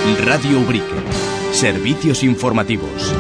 Radio Ubrique. Servicios informativos.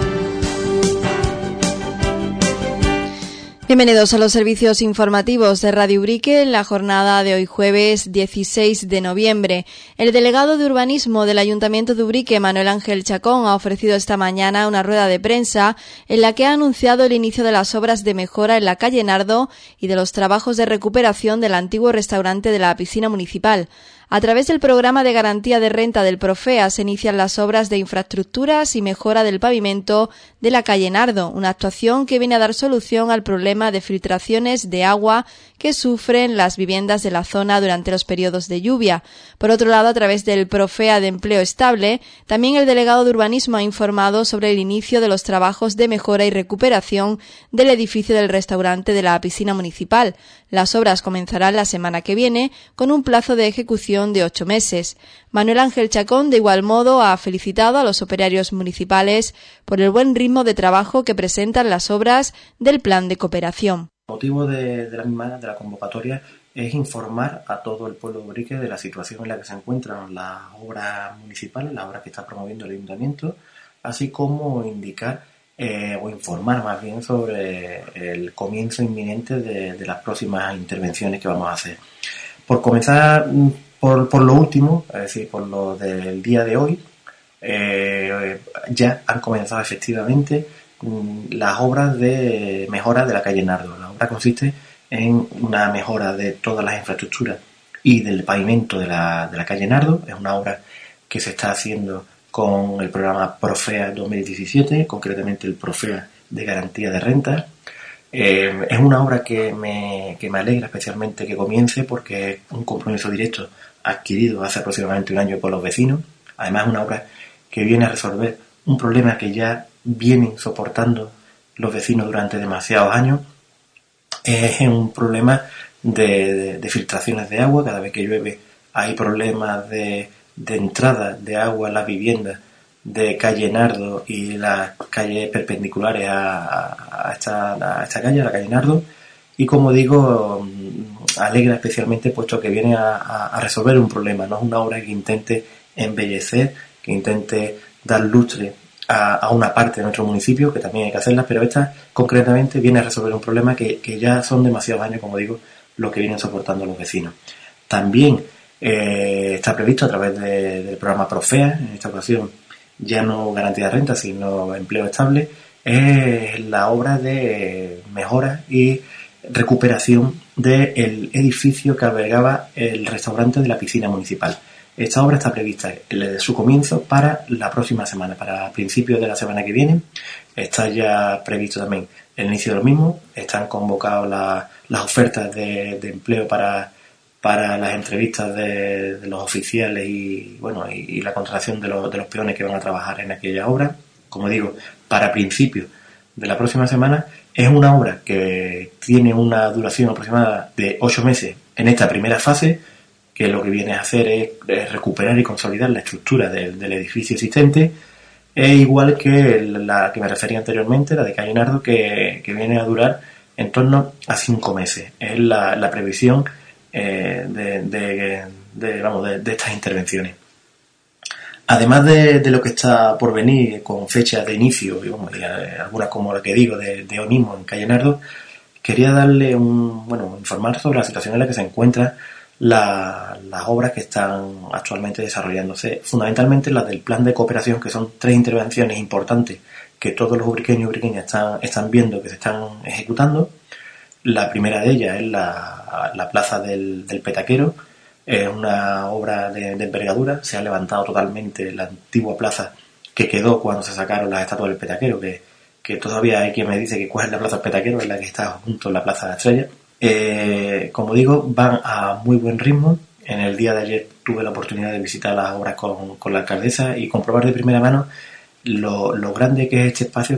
Bienvenidos a los servicios informativos de Radio Ubrique en la jornada de hoy jueves 16 de noviembre. El delegado de urbanismo del Ayuntamiento de Ubrique, Manuel Ángel Chacón, ha ofrecido esta mañana una rueda de prensa en la que ha anunciado el inicio de las obras de mejora en la calle Nardo y de los trabajos de recuperación del antiguo restaurante de la piscina municipal. A través del programa de garantía de renta del Profea se inician las obras de infraestructuras y mejora del pavimento de la calle Nardo, una actuación que viene a dar solución al problema de filtraciones de agua que sufren las viviendas de la zona durante los periodos de lluvia. Por otro lado, a través del Profea de Empleo Estable, también el delegado de urbanismo ha informado sobre el inicio de los trabajos de mejora y recuperación del edificio del restaurante de la piscina municipal. Las obras comenzarán la semana que viene con un plazo de ejecución de 8 meses. Manuel Ángel Chacón, de igual modo, ha felicitado a los operarios municipales por el buen ritmo de trabajo que presentan las obras del plan de cooperación. El motivo de la convocatoria es informar a todo el pueblo de Ubrique de la situación en la que se encuentran las obras municipales, las obras que está promoviendo el ayuntamiento, así como indicar o informar más bien sobre el comienzo inminente de las próximas intervenciones que vamos a hacer. Por comenzar por lo último, es decir, por lo del día de hoy, ya han comenzado efectivamente las obras de mejora de la calle Nardo. La obra consiste en una mejora de todas las infraestructuras y del pavimento de la calle Nardo. Es una obra que se está haciendo con el programa Profea 2017, concretamente el Profea de garantía de renta. Es una obra que me alegra especialmente que comience porque es un compromiso directo adquirido hace aproximadamente un año por los vecinos. Además, es una obra que viene a resolver un problema que ya vienen soportando los vecinos durante demasiados años. Es un problema de filtraciones de agua. Cada vez que llueve hay problemas de entrada de agua en las viviendas de calle Nardo y las calles perpendiculares a esta calle, a la calle Nardo. Y como digo, alegra especialmente puesto que viene a resolver un problema. No es una obra que intente embellecer, que intente dar lustre a una parte de nuestro municipio, que también hay que hacerla, pero esta concretamente viene a resolver un problema que ya son demasiados años, como digo, los que vienen soportando los vecinos. También está previsto a través del programa Profea, en esta ocasión ya no garantía de renta, sino empleo estable, es la obra de mejora y recuperación del edificio que albergaba el restaurante de la piscina municipal. Esta obra está prevista su comienzo para la próxima semana, para principios de la semana que viene. Está ya previsto también el inicio de lo mismo. Están convocados las ofertas de empleo para las entrevistas de los oficiales y la contratación de los peones que van a trabajar en aquella obra. Como digo, para principios de la próxima semana. Es una obra que tiene una duración aproximada de 8 meses en esta primera fase, que lo que viene a hacer es recuperar y consolidar la estructura del edificio existente. Es igual que la que me refería anteriormente, la de calle Nardo, que viene a durar en torno a 5 meses. Es la previsión de estas intervenciones. Además de lo que está por venir con fecha de inicio, y algunas como la que digo de hoy mismo en calle Nardo, quería darle informar sobre la situación en la que se encuentran las obras que están actualmente desarrollándose, fundamentalmente las del plan de cooperación, que son 3 intervenciones importantes que todos los ubriqueños y ubriqueñas están viendo que se están ejecutando. La primera de ellas es la plaza del Petaquero. Es una obra de envergadura. Se ha levantado totalmente la antigua plaza que quedó cuando se sacaron las estatuas del Petaquero, que todavía hay quien me dice que cuál es la plaza del Petaquero, es la que está junto a la plaza de la Estrella. Como digo, van a muy buen ritmo. En el día de ayer tuve la oportunidad de visitar las obras con la alcaldesa y comprobar de primera mano lo grande que es este espacio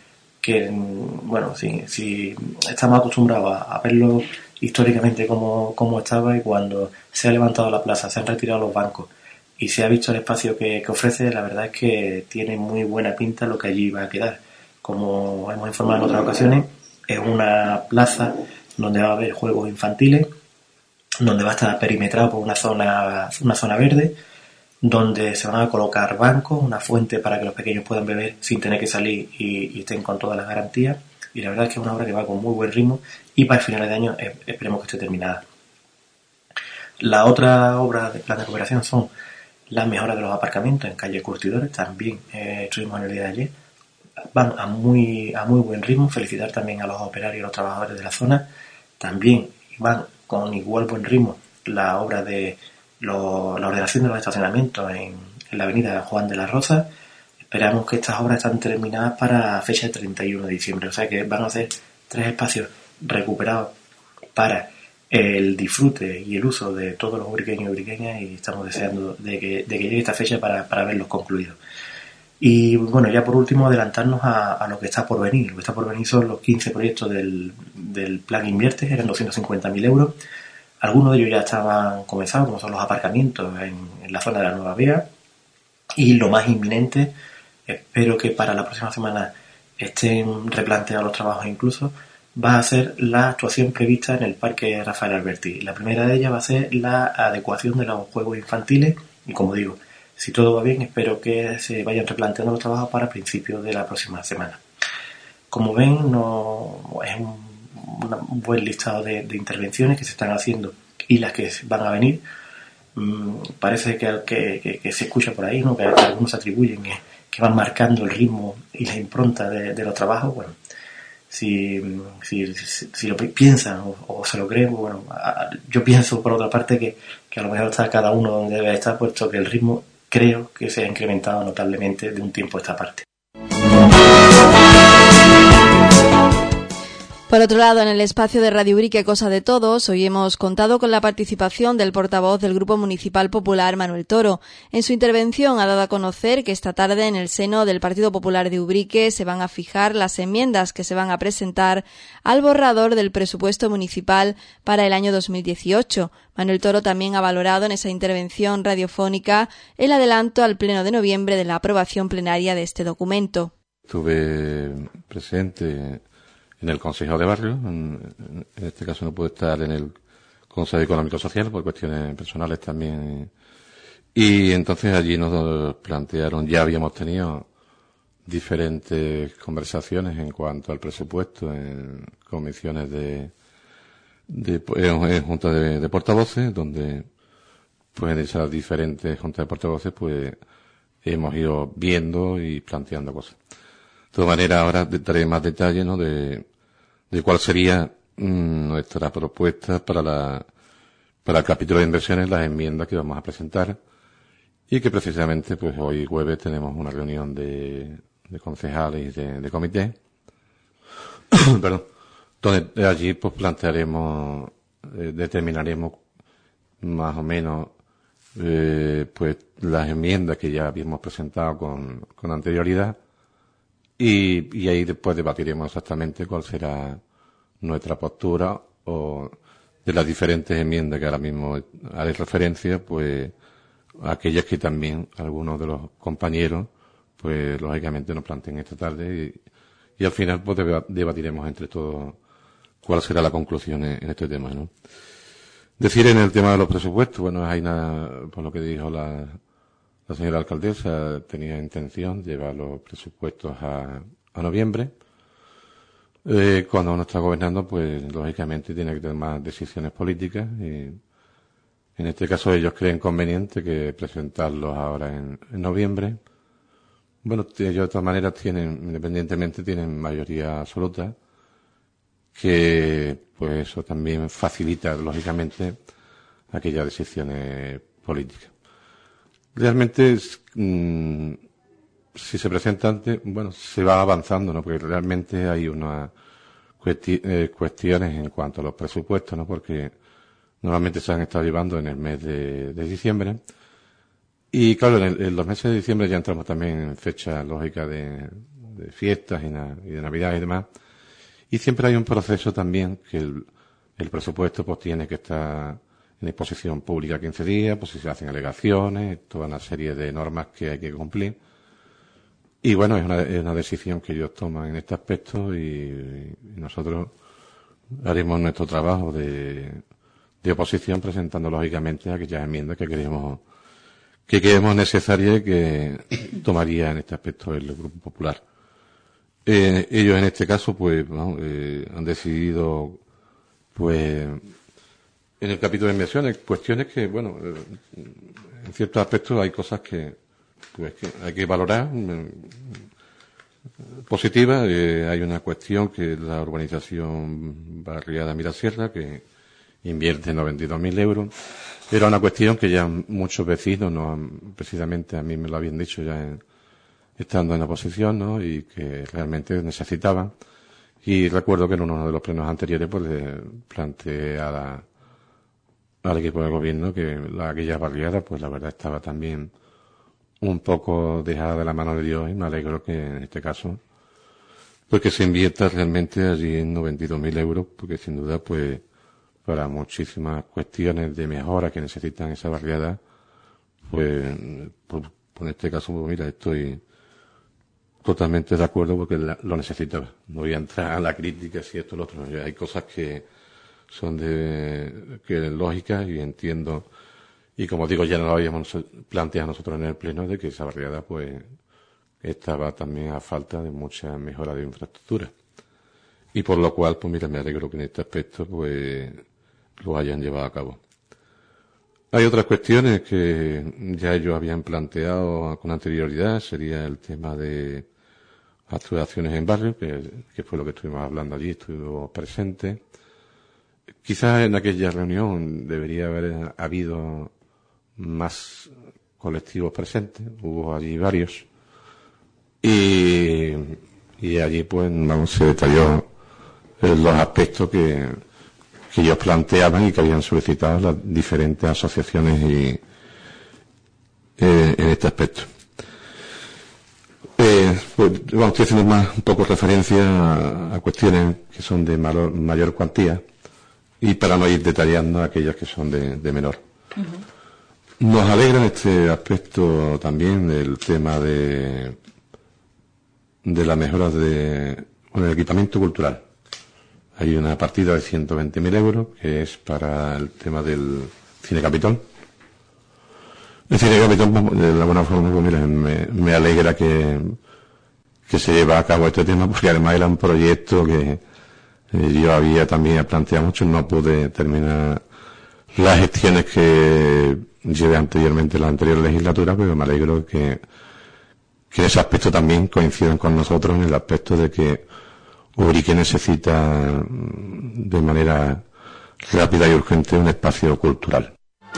si estamos acostumbrados a verlo históricamente como estaba, y cuando se ha levantado la plaza, se han retirado los bancos y se ha visto el espacio que ofrece, la verdad es que tiene muy buena pinta lo que allí va a quedar. Como hemos informado en otras ocasiones, es una plaza donde va a haber juegos infantiles, donde va a estar perimetrado por una zona verde, donde se van a colocar bancos, una fuente para que los pequeños puedan beber sin tener que salir y estén con todas las garantías. Y la verdad es que es una obra que va con muy buen ritmo y para el final de año esperemos que esté terminada. La otra obra de plan de cooperación son las mejoras de los aparcamientos en calle Curtidores. También estuvimos en el día de ayer. Van a muy buen ritmo. Felicitar también a los operarios y a los trabajadores de la zona. También van con igual buen ritmo la obra de la ordenación de los estacionamientos en la avenida Juan de la Rosa. Esperamos que estas obras están terminadas para fecha de 31 de diciembre. O sea que van a ser 3 espacios recuperados para el disfrute y el uso de todos los ubriqueños y ubriqueñas, y estamos deseando de que llegue esta fecha para verlos concluidos. Y bueno, ya por último adelantarnos a lo que está por venir. Lo que está por venir son los 15 proyectos del Plan Invierte, eran 250.000 euros. Algunos de ellos ya estaban comenzados, como son los aparcamientos en la zona de la Nueva Vía. Y lo más inminente, espero que para la próxima semana estén replanteados los trabajos incluso, va a ser la actuación prevista en el Parque Rafael Alberti. La primera de ellas va a ser la adecuación de los juegos infantiles y, como digo, si todo va bien, espero que se vayan replanteando los trabajos para principios de la próxima semana. Como ven, no es un buen listado de intervenciones que se están haciendo y las que van a venir. Parece que se escucha por ahí, ¿no? Que algunos atribuyen que van marcando el ritmo y la impronta de los trabajos. Bueno, si lo piensan o se lo creen, bueno, yo pienso por otra parte que a lo mejor está cada uno donde debe estar, puesto que el ritmo creo que se ha incrementado notablemente de un tiempo a esta parte. Por otro lado, en el espacio de Radio Ubrique Cosa de Todos, hoy hemos contado con la participación del portavoz del Grupo Municipal Popular, Manuel Toro. En su intervención ha dado a conocer que esta tarde en el seno del Partido Popular de Ubrique se van a fijar las enmiendas que se van a presentar al borrador del presupuesto municipal para el año 2018. Manuel Toro también ha valorado en esa intervención radiofónica el adelanto al Pleno de noviembre de la aprobación plenaria de este documento. Estuve presente en el Consejo de Barrio, en este caso no pude estar en el Consejo Económico Social por cuestiones personales también, y entonces allí nos plantearon, ya habíamos tenido diferentes conversaciones en cuanto al presupuesto en comisiones en juntas de portavoces, donde pues en esas diferentes juntas de portavoces pues hemos ido viendo y planteando cosas. De todas maneras, ahora daré más detalles, ¿no?, de cuál sería nuestra propuesta para el capítulo de inversiones, las enmiendas que vamos a presentar, y que precisamente pues hoy jueves tenemos una reunión de concejales y de comité, perdón, donde allí pues plantearemos, determinaremos más o menos pues las enmiendas que ya habíamos presentado con anterioridad. Y ahí después debatiremos exactamente cuál será nuestra postura o de las diferentes enmiendas que ahora mismo haré referencia, pues aquellas que también algunos de los compañeros, pues lógicamente nos planteen esta tarde y al final pues debatiremos entre todos cuál será la conclusión en este tema, ¿no? Decir en el tema de los presupuestos, bueno, hay nada, por lo que dijo la señora alcaldesa, tenía intención de llevar los presupuestos a noviembre. Cuando uno está gobernando, pues lógicamente tiene que tomar decisiones políticas y en este caso ellos creen conveniente que presentarlos ahora en noviembre. Bueno, ellos de todas maneras independientemente tienen mayoría absoluta, que pues eso también facilita lógicamente aquellas decisiones políticas. Realmente, si se presenta antes, bueno, se va avanzando, ¿no? Porque realmente hay unas cuestiones en cuanto a los presupuestos, ¿no? Porque normalmente se han estado llevando en el mes de diciembre. Y claro, en los meses de diciembre ya entramos también en fecha lógica de fiestas y de Navidad y demás. Y siempre hay un proceso también que el presupuesto pues tiene que estar en exposición pública 15 días, pues si se hacen alegaciones, toda una serie de normas que hay que cumplir. Y bueno, es una decisión que ellos toman en este aspecto y nosotros haremos nuestro trabajo de oposición presentando lógicamente aquellas enmiendas que que creemos necesaria y que tomaría en este aspecto el Grupo Popular. Ellos en este caso pues han decidido pues en el capítulo de inversiones cuestiones que en ciertos aspectos hay cosas que hay que valorar positivas. Hay una cuestión que es la urbanización barriada Mirasierra, que invierte 92.000 euros. Era una cuestión que ya muchos vecinos precisamente a mí me lo habían dicho ya estando en la oposición, ¿no? Y que realmente necesitaban. Y recuerdo que en uno de los plenos anteriores pues le planteé al equipo de gobierno que aquella barriada pues la verdad estaba también un poco dejada de la mano de Dios, y me alegro que en este caso pues que se invierta realmente allí en 92.000 euros, porque sin duda pues para muchísimas cuestiones de mejora que necesitan esa barriada, pues en este caso pues mira, estoy totalmente de acuerdo porque lo necesitaba. No voy a entrar a la crítica si esto o lo otro. Hay cosas que son que lógicas y entiendo, y como digo, ya no lo habíamos planteado nosotros en el pleno, de que esa barriada pues estaba también a falta de mucha mejora de infraestructura. Y por lo cual, pues mira, me alegro que en este aspecto pues lo hayan llevado a cabo. Hay otras cuestiones que ya ellos habían planteado con anterioridad, sería el tema de actuaciones en barrio, que fue lo que estuvimos hablando allí, estuvimos presentes. Quizás en aquella reunión debería haber habido más colectivos presentes, hubo allí varios, y allí pues se detalló los aspectos que ellos planteaban y que habían solicitado las diferentes asociaciones en este aspecto. Estoy haciendo un poco referencia a cuestiones que son de mayor cuantía, y para no ir detallando aquellas que son de menor. Uh-huh. Nos alegra en este aspecto también el tema de la mejora del equipamiento cultural. Hay una partida de 120.000 euros que es para el tema del Cine Capitol. El Cine Capitol, de alguna forma, pues mira, me alegra que se lleve a cabo este tema, porque además era un proyecto que yo había también planteado mucho. No pude terminar las gestiones que llevé anteriormente en la anterior legislatura, pero me alegro que en ese aspecto también coincidan con nosotros, en el aspecto de que Ubrique necesita de manera rápida y urgente un espacio cultural.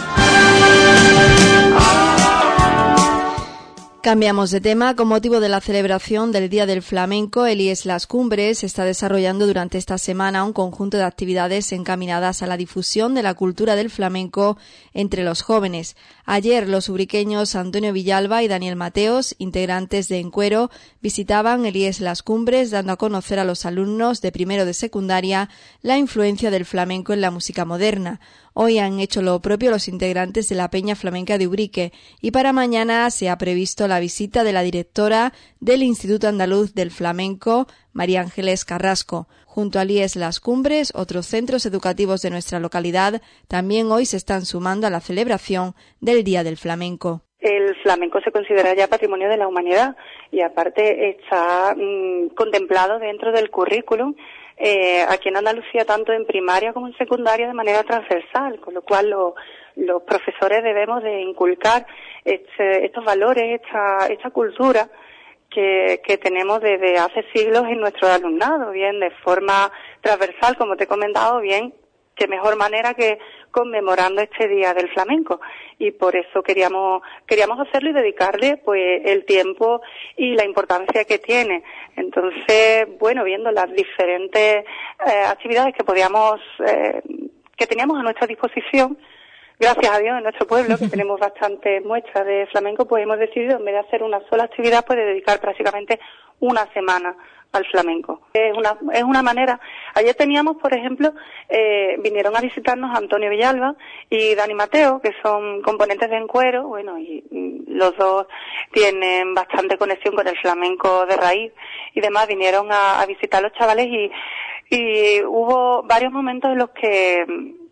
Cambiamos de tema. Con motivo de la celebración del Día del Flamenco, el IES Las Cumbres está desarrollando durante esta semana un conjunto de actividades encaminadas a la difusión de la cultura del flamenco entre los jóvenes. Ayer los ubriqueños Antonio Villalba y Daniel Mateos, integrantes de Encuero, visitaban el IES Las Cumbres, dando a conocer a los alumnos de primero de secundaria la influencia del flamenco en la música moderna. Hoy han hecho lo propio los integrantes de la Peña Flamenca de Ubrique, y para mañana se ha previsto la visita de la directora del Instituto Andaluz del Flamenco, María Ángeles Carrasco. Junto al IES Las Cumbres, otros centros educativos de nuestra localidad también hoy se están sumando a la celebración del Día del Flamenco. El flamenco se considera ya patrimonio de la humanidad y aparte está contemplado dentro del currículum aquí en Andalucía, tanto en primaria como en secundaria, de manera transversal, con lo cual los profesores debemos de inculcar estos valores, esta cultura que tenemos desde hace siglos en nuestro alumnado, bien de forma transversal, como te he comentado, bien qué mejor manera que conmemorando este Día del Flamenco, y por eso queríamos hacerlo y dedicarle pues el tiempo y la importancia que tiene. Entonces, bueno, viendo las diferentes actividades que teníamos a nuestra disposición, gracias a Dios en nuestro pueblo, que tenemos bastantes muestras de flamenco, pues hemos decidido, en vez de hacer una sola actividad, pues dedicar prácticamente una semana al flamenco. Es una manera. Ayer teníamos, por ejemplo, vinieron a visitarnos Antonio Villalba y Dani Mateo, que son componentes de Encuero, bueno, y los dos tienen bastante conexión con el flamenco de raíz y demás. Vinieron a visitar a los chavales y hubo varios momentos en los que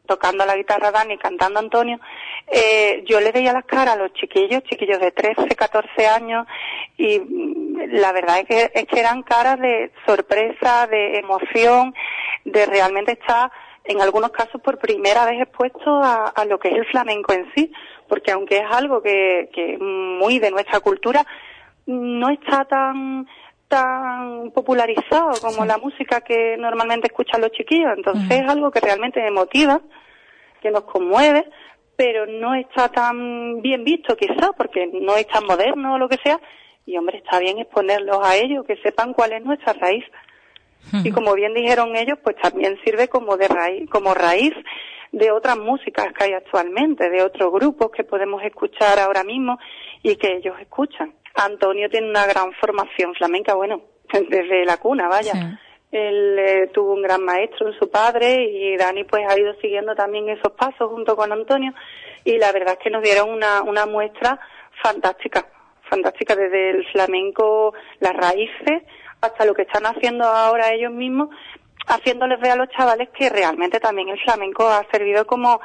tocando la guitarra Dani, cantando Antonio, yo le veía las caras a los chiquillos de 13, 14 años, y la verdad es que eran caras de sorpresa, de emoción, de realmente estar, en algunos casos, por primera vez expuestos a lo que es el flamenco en sí, porque aunque es algo que muy de nuestra cultura, no está tan popularizado como la música que normalmente escuchan los chiquillos. Entonces es algo que realmente me motiva, que nos conmueve, pero no está tan bien visto quizás, porque no es tan moderno o lo que sea, y hombre, está bien exponerlos a ellos, que sepan cuál es nuestra raíz. Y como bien dijeron ellos, pues también sirve como raíz de otras músicas que hay actualmente, de otros grupos que podemos escuchar ahora mismo y que ellos escuchan. Antonio tiene una gran formación flamenca, bueno, desde la cuna, vaya. Sí. Él tuvo un gran maestro en su padre, y Dani pues ha ido siguiendo también esos pasos junto con Antonio, y la verdad es que nos dieron una muestra fantástica desde el flamenco, las raíces, hasta lo que están haciendo ahora ellos mismos, haciéndoles ver a los chavales que realmente también el flamenco ha servido como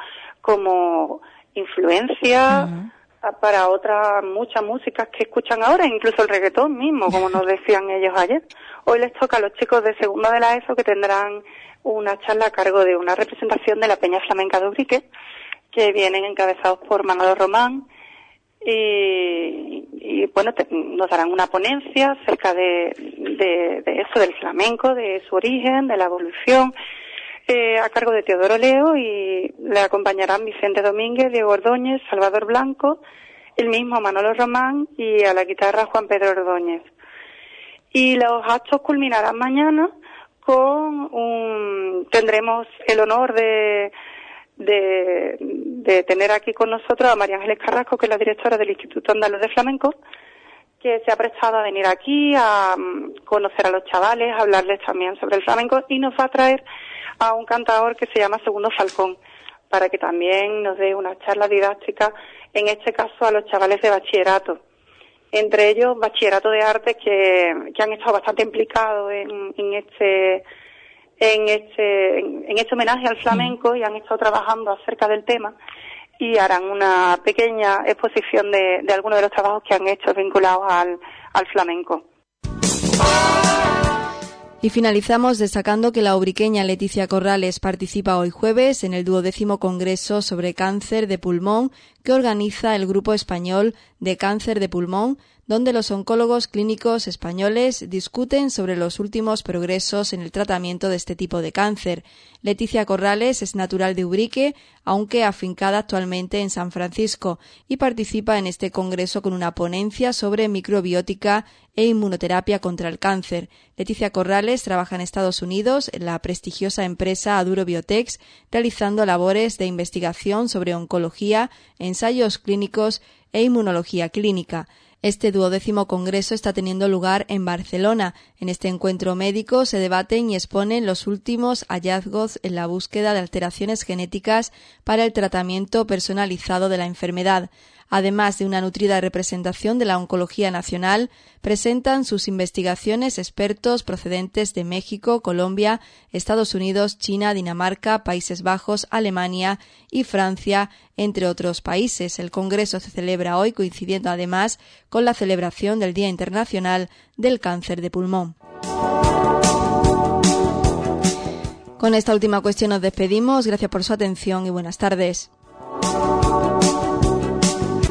influencia para otras muchas músicas que escuchan ahora, incluso el reggaetón mismo, como nos decían ellos ayer. Hoy les toca a los chicos de segundo de la ESO, que tendrán una charla a cargo de una representación de la Peña Flamenca de Ubrique, que vienen encabezados por Manolo Román, y bueno, nos darán una ponencia acerca de eso, del flamenco, de su origen, de la evolución, a cargo de Teodoro Leo, y le acompañarán Vicente Domínguez, Diego Ordóñez, Salvador Blanco, el mismo Manolo Román, y a la guitarra Juan Pedro Ordóñez. Y los actos culminarán mañana tendremos el honor de tener aquí con nosotros a María Ángeles Carrasco, que es la directora del Instituto Andaluz de Flamenco, que se ha prestado a venir aquí a conocer a los chavales, a hablarles también sobre el flamenco, y nos va a traer a un cantador que se llama Segundo Falcón, para que también nos dé una charla didáctica, en este caso a los chavales de bachillerato, entre ellos bachillerato de arte, que han estado bastante implicados en este homenaje al flamenco, y han estado trabajando acerca del tema, y harán una pequeña exposición de algunos de los trabajos que han hecho vinculados al flamenco. Y finalizamos destacando que la ubriqueña Leticia Corrales participa hoy jueves en el 12º Congreso sobre Cáncer de Pulmón que organiza el Grupo Español de Cáncer de Pulmón, donde los oncólogos clínicos españoles discuten sobre los últimos progresos en el tratamiento de este tipo de cáncer. Leticia Corrales es natural de Ubrique, aunque afincada actualmente en San Francisco, y participa en este congreso con una ponencia sobre microbiótica e inmunoterapia contra el cáncer. Leticia Corrales trabaja en Estados Unidos en la prestigiosa empresa Aduro Biotex, realizando labores de investigación sobre oncología, ensayos clínicos e inmunología clínica. Este 12º Congreso está teniendo lugar en Barcelona. En este encuentro médico se debaten y exponen los últimos hallazgos en la búsqueda de alteraciones genéticas para el tratamiento personalizado de la enfermedad. Además de una nutrida representación de la oncología nacional, presentan sus investigaciones expertos procedentes de México, Colombia, Estados Unidos, China, Dinamarca, Países Bajos, Alemania y Francia, entre otros países. El congreso se celebra hoy, coincidiendo además con la celebración del Día Internacional del Cáncer de Pulmón. Con esta última cuestión nos despedimos. Gracias por su atención y buenas tardes.